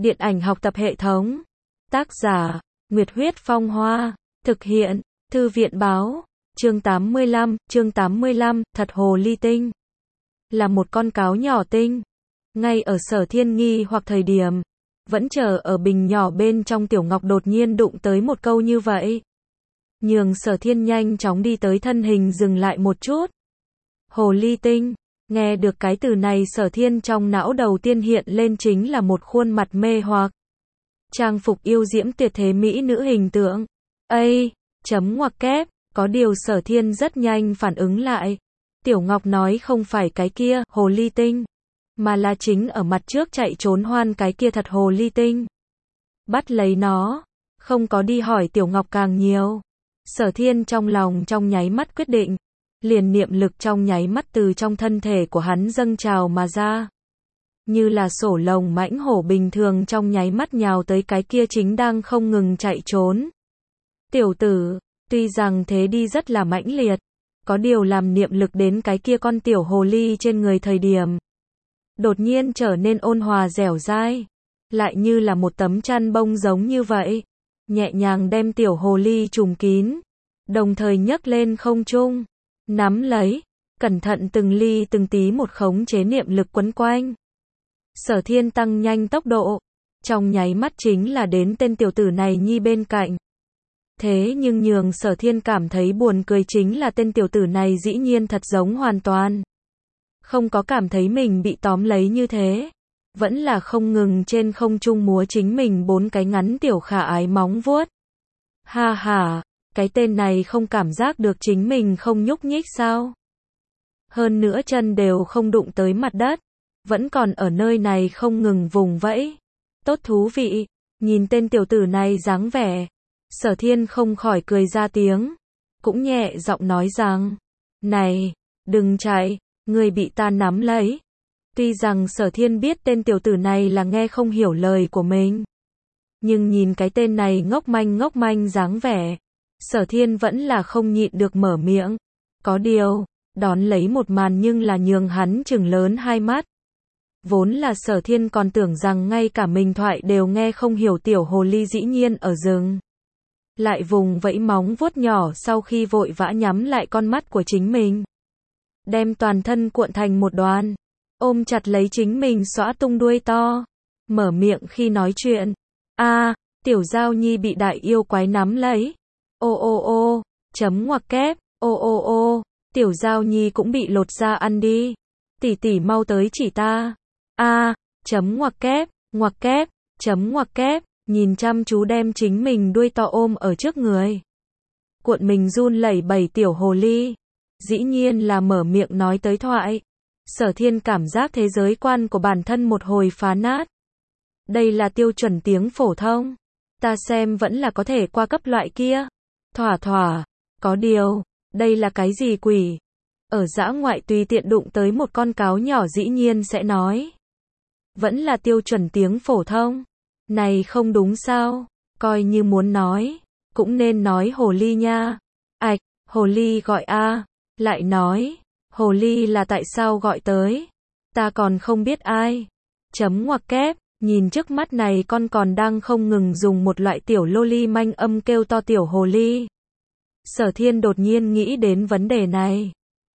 Điện ảnh học tập hệ thống. Tác giả, Nguyệt Huyết Phong Hoa. Thực hiện, Thư viện Báo. Chương 85, thật hồ ly tinh. Là một con cáo nhỏ tinh. Ngay ở Sở Thiên nghi hoặc thời điểm, vẫn chờ ở bình nhỏ bên trong Tiểu Ngọc đột nhiên đụng tới một câu như vậy. Nhường Sở Thiên nhanh chóng đi tới, thân hình dừng lại một chút. Hồ ly tinh. Nghe được cái từ này, Sở Thiên trong não đầu tiên hiện lên chính là một khuôn mặt mê hoặc. Trang phục yêu diễm tuyệt thế mỹ nữ hình tượng. Chấm ngoặc kép. Có điều Sở Thiên rất nhanh phản ứng lại. Tiểu Ngọc nói không phải cái kia, hồ ly tinh, mà là chính ở mặt trước chạy trốn hoan cái kia thật hồ ly tinh. Bắt lấy nó, không có đi hỏi Tiểu Ngọc càng nhiều. Sở Thiên trong lòng trong nháy mắt quyết định, liền niệm lực trong nháy mắt từ trong thân thể của hắn dâng trào mà ra. Như là sổ lồng mãnh hổ bình thường trong nháy mắt nhào tới cái kia chính đang không ngừng chạy trốn. Tiểu tử, tuy rằng thế đi rất là mãnh liệt, có điều làm niệm lực đến cái kia con tiểu hồ ly trên người thời điểm, đột nhiên trở nên ôn hòa dẻo dai, lại như là một tấm chăn bông giống như vậy, nhẹ nhàng đem tiểu hồ ly trùm kín, đồng thời nhấc lên không trung, nắm lấy, cẩn thận từng ly từng tí một khống chế niệm lực quấn quanh. Sở Thiên tăng nhanh tốc độ, trong nháy mắt chính là đến tên tiểu tử này nhi bên cạnh. Thế nhưng nhường Sở Thiên cảm thấy buồn cười chính là tên tiểu tử này dĩ nhiên thật giống hoàn toàn không có cảm thấy mình bị tóm lấy như thế, vẫn là không ngừng trên không trung múa chính mình bốn cái ngắn tiểu khả ái móng vuốt. Ha ha, cái tên này không cảm giác được chính mình không nhúc nhích sao? Hơn nữa chân đều không đụng tới mặt đất, vẫn còn ở nơi này không ngừng vùng vẫy. Tốt thú vị, nhìn tên tiểu tử này dáng vẻ, Sở Thiên không khỏi cười ra tiếng, cũng nhẹ giọng nói rằng, này, đừng chạy, ngươi bị ta nắm lấy. Tuy rằng Sở Thiên biết tên tiểu tử này là nghe không hiểu lời của mình, nhưng nhìn cái tên này ngốc manh dáng vẻ, Sở Thiên vẫn là không nhịn được mở miệng. Có điều, đón lấy một màn nhưng là nhường hắn trừng lớn hai mắt. Vốn là Sở Thiên còn tưởng rằng ngay cả mình thoại đều nghe không hiểu, tiểu hồ ly dĩ nhiên ở rừng lại vùng vẫy móng vuốt nhỏ, sau khi vội vã nhắm lại con mắt của chính mình, đem toàn thân cuộn thành một đoàn, ôm chặt lấy chính mình xõa tung đuôi to, mở miệng khi nói chuyện. Tiểu Giao Nhi bị đại yêu quái nắm lấy. Chấm ngoặc kép. Tiểu Giao Nhi cũng bị lột da ăn đi. Tỷ tỷ mau tới chỉ ta. Chấm ngoặc kép, chấm ngoặc kép. Nhìn chăm chú đem chính mình đuôi to ôm ở trước người, cuộn mình run lẩy bẩy tiểu hồ ly, dĩ nhiên là mở miệng nói tới thoại. Sở Thiên cảm giác thế giới quan của bản thân một hồi phá nát. Đây là tiêu chuẩn tiếng phổ thông, ta xem vẫn là có thể qua cấp loại kia. Thỏa, có điều, đây là cái gì quỷ? Ở dã ngoại tùy tiện đụng tới một con cáo nhỏ dĩ nhiên sẽ nói vẫn là tiêu chuẩn tiếng phổ thông. Này không đúng sao? Coi như muốn nói, cũng nên nói hồ ly nha. Hồ ly gọi lại nói, hồ ly là tại sao gọi tới? Ta còn không biết ai. Chấm ngoặc kép, nhìn trước mắt này con còn đang không ngừng dùng một loại tiểu lô ly manh âm kêu to tiểu hồ ly. Sở Thiên đột nhiên nghĩ đến vấn đề này.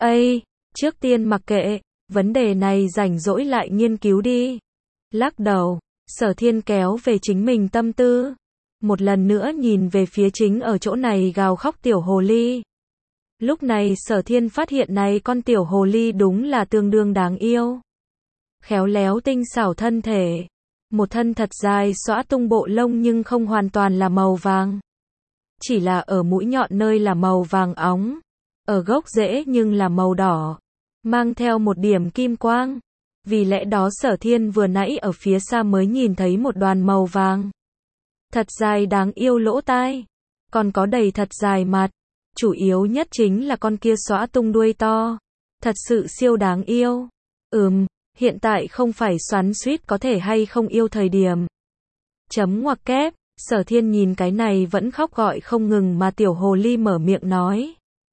Trước tiên mặc kệ, vấn đề này rảnh rỗi lại nghiên cứu đi. Lắc đầu, Sở Thiên kéo về chính mình tâm tư, một lần nữa nhìn về phía chính ở chỗ này gào khóc tiểu hồ ly. Lúc này Sở Thiên phát hiện này con tiểu hồ ly đúng là tương đương đáng yêu. Khéo léo tinh xảo thân thể, một thân thật dài xõa tung bộ lông nhưng không hoàn toàn là màu vàng. Chỉ là ở mũi nhọn nơi là màu vàng óng, ở gốc rễ nhưng là màu đỏ, mang theo một điểm kim quang. Vì lẽ đó Sở Thiên vừa nãy ở phía xa mới nhìn thấy một đoàn màu vàng. Thật dài đáng yêu lỗ tai, còn có đầy thật dài mặt, chủ yếu nhất chính là con kia xõa tung đuôi to. Thật sự siêu đáng yêu. Hiện tại không phải xoắn xuýt có thể hay không yêu thời điểm. Chấm ngoặc kép, Sở Thiên nhìn cái này vẫn khóc gọi không ngừng mà tiểu hồ ly mở miệng nói.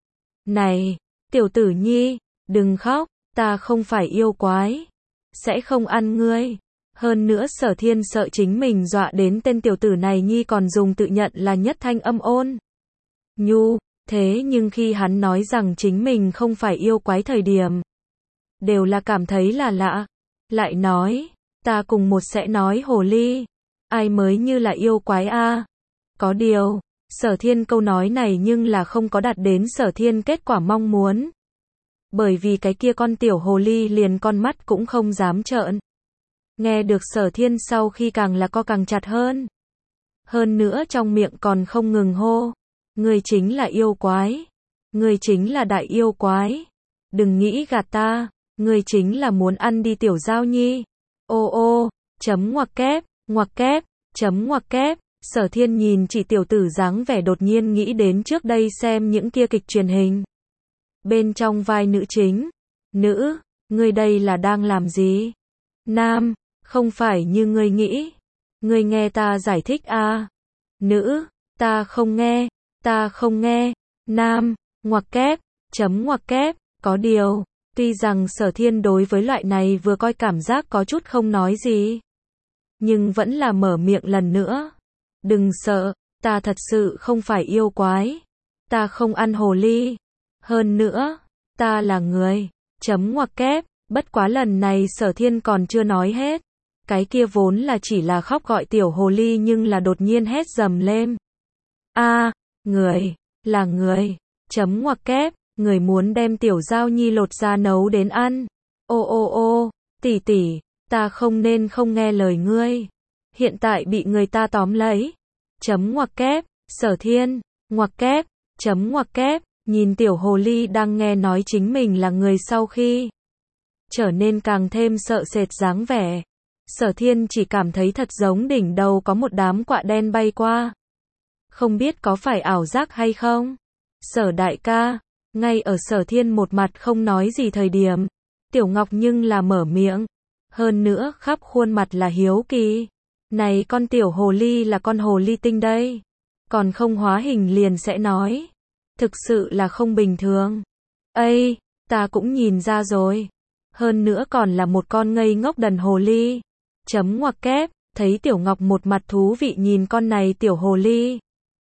Này, tiểu tử nhi, đừng khóc, ta không phải yêu quái, sẽ không ăn ngươi. Hơn nữa Sở Thiên sợ chính mình dọa đến tên tiểu tử này nhi còn dùng tự nhận là nhất thanh âm ôn nhu, thế nhưng khi hắn nói rằng chính mình không phải yêu quái thời điểm, đều là cảm thấy là lạ, lại nói, ta cùng một sẽ nói hồ ly, ai mới như là yêu quái a? Có điều, Sở Thiên câu nói này nhưng là không có đạt đến Sở Thiên kết quả mong muốn. Bởi vì cái kia con tiểu hồ ly liền con mắt cũng không dám trợn. Nghe được Sở Thiên sau khi càng là co càng chặt hơn. Hơn nữa trong miệng còn không ngừng hô. Ngươi chính là yêu quái. Ngươi chính là đại yêu quái. Đừng nghĩ gạt ta. Ngươi chính là muốn ăn đi tiểu giao nhi. Ô ô, chấm ngoặc kép, chấm ngoặc kép. Sở Thiên nhìn chỉ tiểu tử dáng vẻ đột nhiên nghĩ đến trước đây xem những kia kịch truyền hình. Bên trong vai nữ chính. Nữ, ngươi đây là đang làm gì? Nam, không phải như ngươi nghĩ. Ngươi nghe ta giải thích a. Nữ, ta không nghe. Nam, ngoặc kép, chấm ngoặc kép, có điều, tuy rằng Sở Thiên đối với loại này vừa coi cảm giác có chút không nói gì. Nhưng vẫn là mở miệng lần nữa. Đừng sợ, ta thật sự không phải yêu quái. Ta không ăn hồ ly. Hơn nữa, ta là người. Chấm ngoặc kép, bất quá lần này Sở Thiên còn chưa nói hết. Cái kia vốn là chỉ là khóc gọi tiểu hồ ly nhưng là đột nhiên hét dầm lên. A, người, là người. Chấm ngoặc kép, người muốn đem tiểu giao nhi lột ra nấu đến ăn. Ô ô ô, tỷ tỷ, ta không nên không nghe lời ngươi. Hiện tại bị người ta tóm lấy. Chấm ngoặc kép, Sở Thiên, ngoặc kép, chấm ngoặc kép, nhìn tiểu hồ ly đang nghe nói chính mình là người sau khi trở nên càng thêm sợ sệt dáng vẻ. Sở Thiên chỉ cảm thấy thật giống đỉnh đầu có một đám quạ đen bay qua. Không biết có phải ảo giác hay không? Sở đại ca, ngay ở Sở Thiên một mặt không nói gì thời điểm, Tiểu Ngọc nhưng là mở miệng. Hơn nữa khắp khuôn mặt là hiếu kỳ. Này con tiểu hồ ly là con hồ ly tinh đây. Còn không hóa hình liền sẽ nói. Thực sự là không bình thường. Ây, ta cũng nhìn ra rồi. Hơn nữa còn là một con ngây ngốc đần hồ ly. Chấm ngoặc kép, thấy Tiểu Ngọc một mặt thú vị nhìn con này tiểu hồ ly.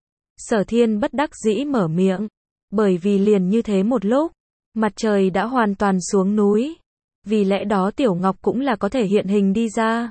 Sở Thiên bất đắc dĩ mở miệng. Bởi vì liền như thế một lúc, mặt trời đã hoàn toàn xuống núi. Vì lẽ đó Tiểu Ngọc cũng là có thể hiện hình đi ra.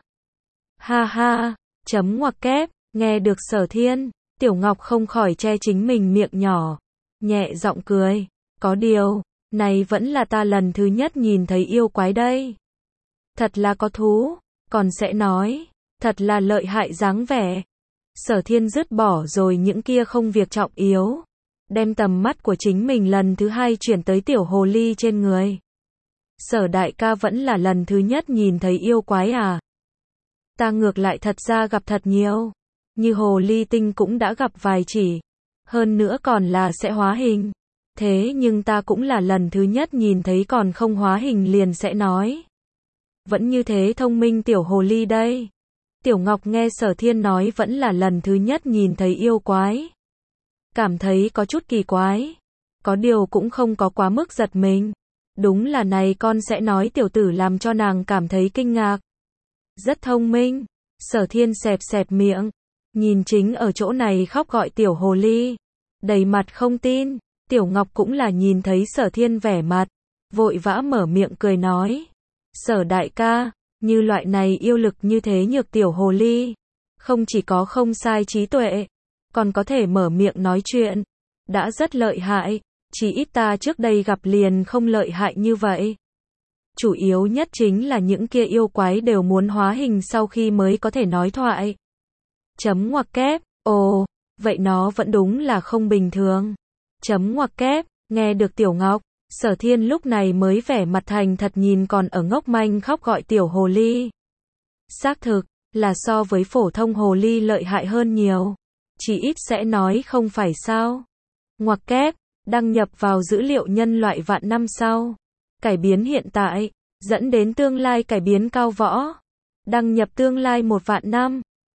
Ha ha, chấm ngoặc kép, nghe được Sở Thiên, Tiểu Ngọc không khỏi che chính mình miệng nhỏ. Nhẹ giọng cười. Có điều, này vẫn là ta lần thứ nhất nhìn thấy yêu quái đây. Thật là có thú, còn sẽ nói, thật là lợi hại dáng vẻ. Sở Thiên dứt bỏ rồi những kia không việc trọng yếu. Đem tầm mắt của chính mình lần thứ hai chuyển tới tiểu hồ ly trên người. Sở đại ca vẫn là lần thứ nhất nhìn thấy yêu quái à? Ta ngược lại thật ra gặp thật nhiều. Như hồ ly tinh cũng đã gặp vài chỉ. Hơn nữa còn là sẽ hóa hình. Thế nhưng ta cũng là lần thứ nhất nhìn thấy còn không hóa hình liền sẽ nói. Vẫn như thế thông minh tiểu hồ ly đây. Tiểu Ngọc nghe Sở Thiên nói vẫn là lần thứ nhất nhìn thấy yêu quái. Cảm thấy có chút kỳ quái. Có điều cũng không có quá mức giật mình. Đúng là này con sẽ nói tiểu tử làm cho nàng cảm thấy kinh ngạc. Rất thông minh. Sở Thiên xẹp xẹp miệng. Nhìn chính ở chỗ này khóc gọi tiểu hồ ly. Đầy mặt không tin. Tiểu Ngọc cũng là nhìn thấy Sở Thiên vẻ mặt. Vội vã mở miệng cười nói. Sở đại ca, như loại này yêu lực như thế nhược tiểu hồ ly. Không chỉ có không sai trí tuệ. Còn có thể mở miệng nói chuyện. Đã rất lợi hại. Chỉ ít ta trước đây gặp liền không lợi hại như vậy. Chủ yếu nhất chính là những kia yêu quái đều muốn hóa hình sau khi mới có thể nói thoại. Chấm ngoặc kép, ồ, vậy nó vẫn đúng là không bình thường. Chấm ngoặc kép, nghe được Tiểu Ngọc, Sở Thiên lúc này mới vẻ mặt thành thật nhìn còn ở ngốc manh khóc gọi tiểu hồ ly. Xác thực, là so với phổ thông hồ ly lợi hại hơn nhiều. Chỉ ít sẽ nói không phải sao. Ngoặc kép, đăng nhập vào dữ liệu nhân loại vạn năm sau. Cải biến hiện tại, dẫn đến tương lai cải biến cao võ. Đăng nhập tương lai 1 vạn năm.